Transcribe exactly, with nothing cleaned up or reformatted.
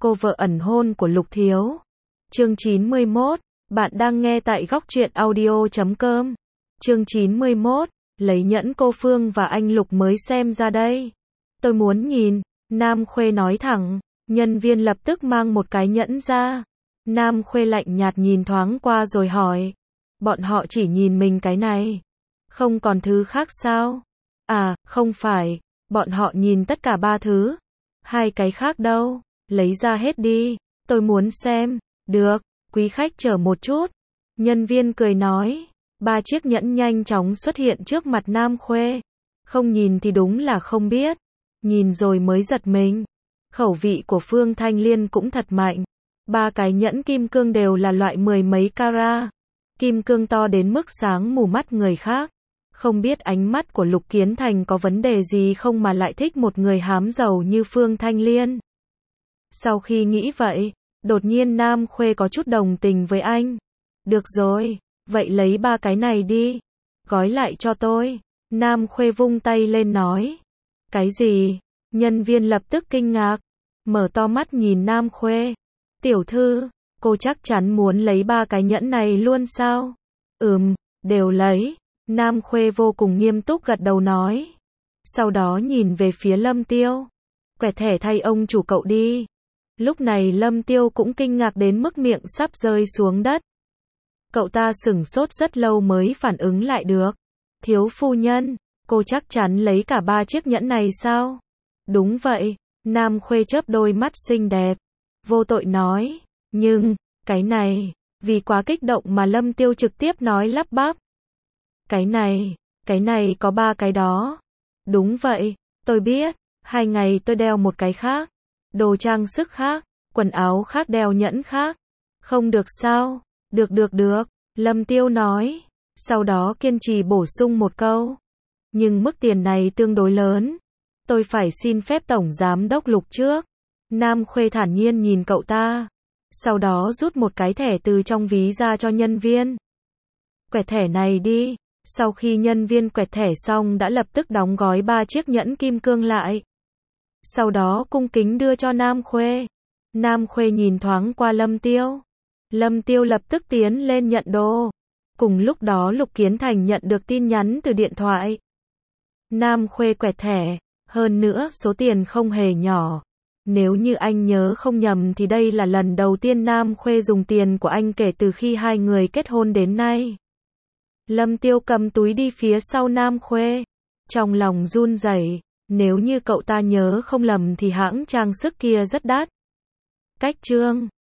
cô vợ ẩn hôn của Lục Thiếu. Chương chín mươi mốt, bạn đang nghe tại góc truyện audio chấm com. Chương chín mươi mốt, lấy nhẫn cô Phương và anh Lục mới xem ra đây. Tôi muốn nhìn, Nam Khuê nói thẳng, nhân viên lập tức mang một cái nhẫn ra. Nam Khuê lạnh nhạt nhìn thoáng qua rồi hỏi, bọn họ chỉ nhìn mình cái này, không còn thứ khác sao? À, không phải, bọn họ nhìn tất cả ba thứ. Hai cái khác đâu? Lấy ra hết đi, tôi muốn xem. Được, quý khách chờ một chút. Nhân viên cười nói, ba chiếc nhẫn nhanh chóng xuất hiện trước mặt Nam Khuê. Không nhìn thì đúng là không biết, nhìn rồi mới giật mình. Khẩu vị của Phương Thanh Liên cũng thật mạnh. Ba cái nhẫn kim cương đều là loại mười mấy carat. Kim cương to đến mức sáng mù mắt người khác. Không biết ánh mắt của Lục Kiến Thành có vấn đề gì không mà lại thích một người hám giàu như Phương Thanh Liên. Sau khi nghĩ vậy, đột nhiên Nam Khuê có chút đồng tình với anh. Được rồi, vậy lấy ba cái này đi. Gói lại cho tôi. Nam Khuê vung tay lên nói. Cái gì? Nhân viên lập tức kinh ngạc. Mở to mắt nhìn Nam Khuê. Tiểu thư, cô chắc chắn muốn lấy ba cái nhẫn này luôn sao? Ừm, đều lấy. Nam Khuê vô cùng nghiêm túc gật đầu nói. Sau đó nhìn về phía Lâm Tiêu. Quẹt thẻ thay ông chủ cậu đi. Lúc này Lâm Tiêu cũng kinh ngạc đến mức miệng sắp rơi xuống đất. Cậu ta sửng sốt rất lâu mới phản ứng lại được. Thiếu phu nhân, cô chắc chắn lấy cả ba chiếc nhẫn này sao? Đúng vậy, Nam Khuê chớp đôi mắt xinh đẹp. Vô tội nói, nhưng, cái này, vì quá kích động mà Lâm Tiêu trực tiếp nói lắp bắp. Cái này, cái này có ba cái đó. Đúng vậy, tôi biết, hai ngày tôi đeo một cái khác. Đồ trang sức khác, quần áo khác đeo nhẫn khác. Không được sao? Được được được, Lâm Tiêu nói. Sau đó kiên trì bổ sung một câu. Nhưng mức tiền này tương đối lớn. Tôi phải xin phép Tổng Giám đốc Lục trước. Nam Khuê thản nhiên nhìn cậu ta. Sau đó rút một cái thẻ từ trong ví ra cho nhân viên. Quẹt thẻ này đi. Sau khi nhân viên quẹt thẻ xong đã lập tức đóng gói ba chiếc nhẫn kim cương lại. Sau đó cung kính đưa cho Nam Khuê. Nam Khuê nhìn thoáng qua Lâm Tiêu. Lâm Tiêu lập tức tiến lên nhận đồ. Cùng lúc đó Lục Kiến Thành nhận được tin nhắn từ điện thoại. Nam Khuê quẹt thẻ, hơn nữa số tiền không hề nhỏ. Nếu như anh nhớ không nhầm thì đây là lần đầu tiên Nam Khuê dùng tiền của anh kể từ khi hai người kết hôn đến nay. Lâm Tiêu cầm túi đi phía sau Nam Khuê. Trong lòng run rẩy, nếu như cậu ta nhớ không lầm thì hãng trang sức kia rất đắt. Cách chương